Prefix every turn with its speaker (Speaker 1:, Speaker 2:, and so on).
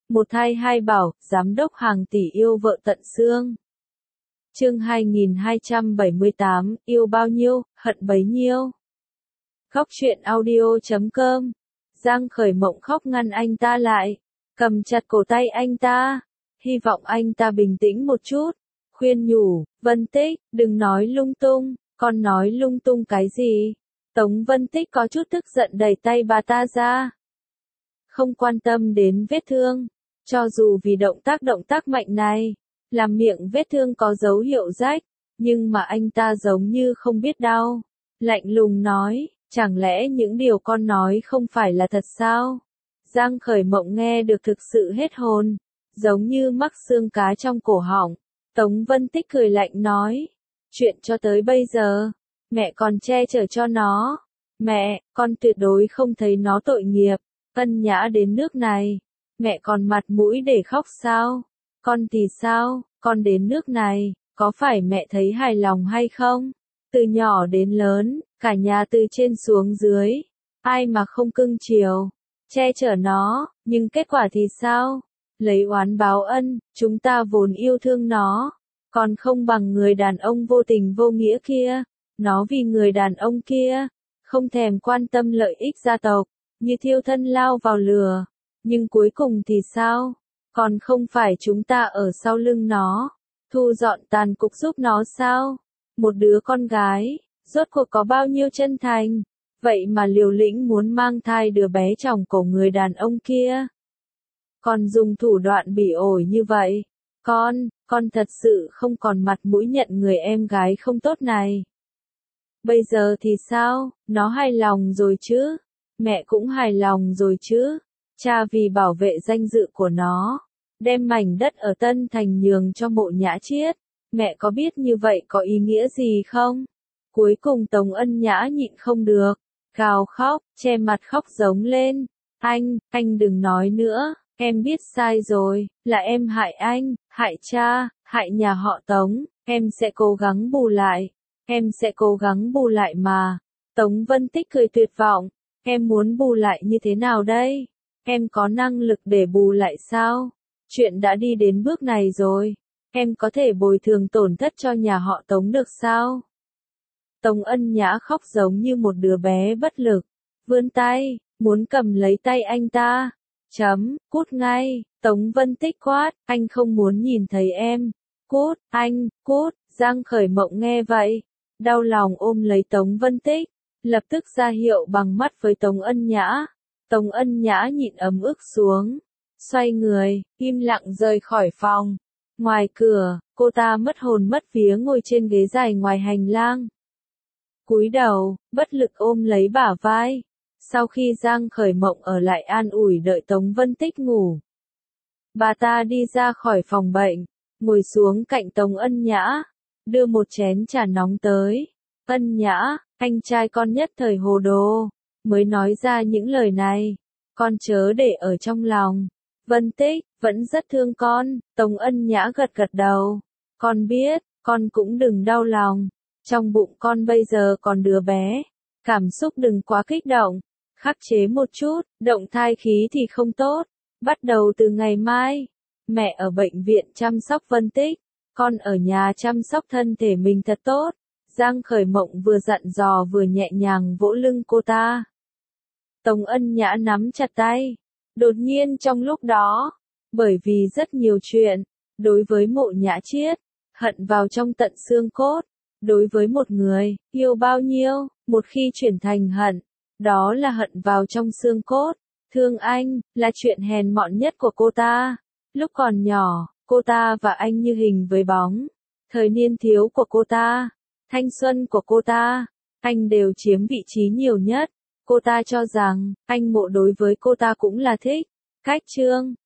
Speaker 1: Một thai hai bảo, giám đốc hàng tỷ yêu vợ tận xương. Chương 2278, yêu bao nhiêu, hận bấy nhiêu. Khóc chuyện audio.com. Giang Khởi Mộng khóc ngăn anh ta lại, cầm chặt cổ tay anh ta, hy vọng anh ta bình tĩnh một chút, khuyên nhủ, Vân Tích, đừng nói lung tung, con nói lung tung cái gì? Tống Vân Tích có chút tức giận đẩy tay bà ta ra. Không quan tâm đến vết thương, cho dù vì động tác mạnh này, làm miệng vết thương có dấu hiệu rách, nhưng mà anh ta giống như không biết đau, lạnh lùng nói, chẳng lẽ những điều con nói không phải là thật sao? Giang Khởi Mộng nghe được thực sự hết hồn, giống như mắc xương cá trong cổ họng. Tống Vân Tích cười lạnh nói, chuyện cho tới bây giờ, mẹ còn che chở cho nó. Mẹ, con tuyệt đối không thấy nó tội nghiệp, ân nhã đến nước này. Mẹ còn mặt mũi để khóc sao? Con thì sao? Con đến nước này, có phải mẹ thấy hài lòng hay không? Từ nhỏ đến lớn, cả nhà từ trên xuống dưới, ai mà không cưng chiều, che chở nó, nhưng kết quả thì sao? Lấy oán báo ân, chúng ta vốn yêu thương nó, còn không bằng người đàn ông vô tình vô nghĩa kia. Nó vì người đàn ông kia, không thèm quan tâm lợi ích gia tộc, như thiêu thân lao vào lửa. Nhưng cuối cùng thì sao? Còn không phải chúng ta ở sau lưng nó, thu dọn tàn cục giúp nó sao? Một đứa con gái, rốt cuộc có bao nhiêu chân thành, vậy mà liều lĩnh muốn mang thai đứa bé trong cổ người đàn ông kia. Còn dùng thủ đoạn bỉ ổi như vậy, con thật sự không còn mặt mũi nhận người em gái không tốt này. Bây giờ thì sao, nó hài lòng rồi chứ? Mẹ cũng hài lòng rồi chứ? Cha vì bảo vệ danh dự của nó, đem mảnh đất ở Tân Thành nhường cho Mộ Nhã Chiết. Mẹ có biết như vậy có ý nghĩa gì không? Cuối cùng Tống Ân Nhã nhịn không được, gào khóc, che mặt khóc giống lên. Anh đừng nói nữa, em biết sai rồi, là em hại anh, hại cha, hại nhà họ Tống, em sẽ cố gắng bù lại. Em sẽ cố gắng bù lại mà. Tống Vân Tích cười tuyệt vọng. Em muốn bù lại như thế nào đây? Em có năng lực để bù lại sao? Chuyện đã đi đến bước này rồi. Em có thể bồi thường tổn thất cho nhà họ Tống được sao? Tống Ân Nhã khóc giống như một đứa bé bất lực. Vươn tay, muốn cầm lấy tay anh ta. Cút ngay. Tống Vân Tích quát, anh không muốn nhìn thấy em. Cút, anh, cút. Giang Khởi Mộng nghe vậy, đau lòng ôm lấy Tống Vân Tích, lập tức ra hiệu bằng mắt với Tống Ân Nhã. Tống Ân Nhã nhịn ấm ức xuống, xoay người, im lặng rời khỏi phòng. Ngoài cửa, cô ta mất hồn mất vía ngồi trên ghế dài ngoài hành lang. Cúi đầu, bất lực ôm lấy bả vai. Sau khi Giang Khởi Mộng ở lại an ủi đợi Tống Vân Tích ngủ, bà ta đi ra khỏi phòng bệnh, ngồi xuống cạnh Tống Ân Nhã, đưa một chén trà nóng tới. Ân Nhã, anh trai con nhất thời hồ đồ, mới nói ra những lời này, con chớ để ở trong lòng. Vân Tích, vẫn rất thương con. Tống Ân Nhã gật gật đầu. Con biết, con cũng đừng đau lòng. Trong bụng con bây giờ còn đứa bé. Cảm xúc đừng quá kích động. Khắc chế một chút, động thai khí thì không tốt. Bắt đầu từ ngày mai, mẹ ở bệnh viện chăm sóc Vân Tích. Con ở nhà chăm sóc thân thể mình thật tốt. Giang Khởi Mộng vừa dặn dò vừa nhẹ nhàng vỗ lưng cô ta. Tống Ân Nhã nắm chặt tay. Đột nhiên trong lúc đó, bởi vì rất nhiều chuyện, đối với Mộ Nhã Chiết, hận vào trong tận xương cốt. Đối với một người, yêu bao nhiêu, một khi chuyển thành hận, đó là hận vào trong xương cốt. Thương anh, là chuyện hèn mọn nhất của cô ta. Lúc còn nhỏ, cô ta và anh như hình với bóng. Thời niên thiếu của cô ta, thanh xuân của cô ta, anh đều chiếm vị trí nhiều nhất. Cô ta cho rằng, anh Mộ đối với cô ta cũng là thích. Cách trương,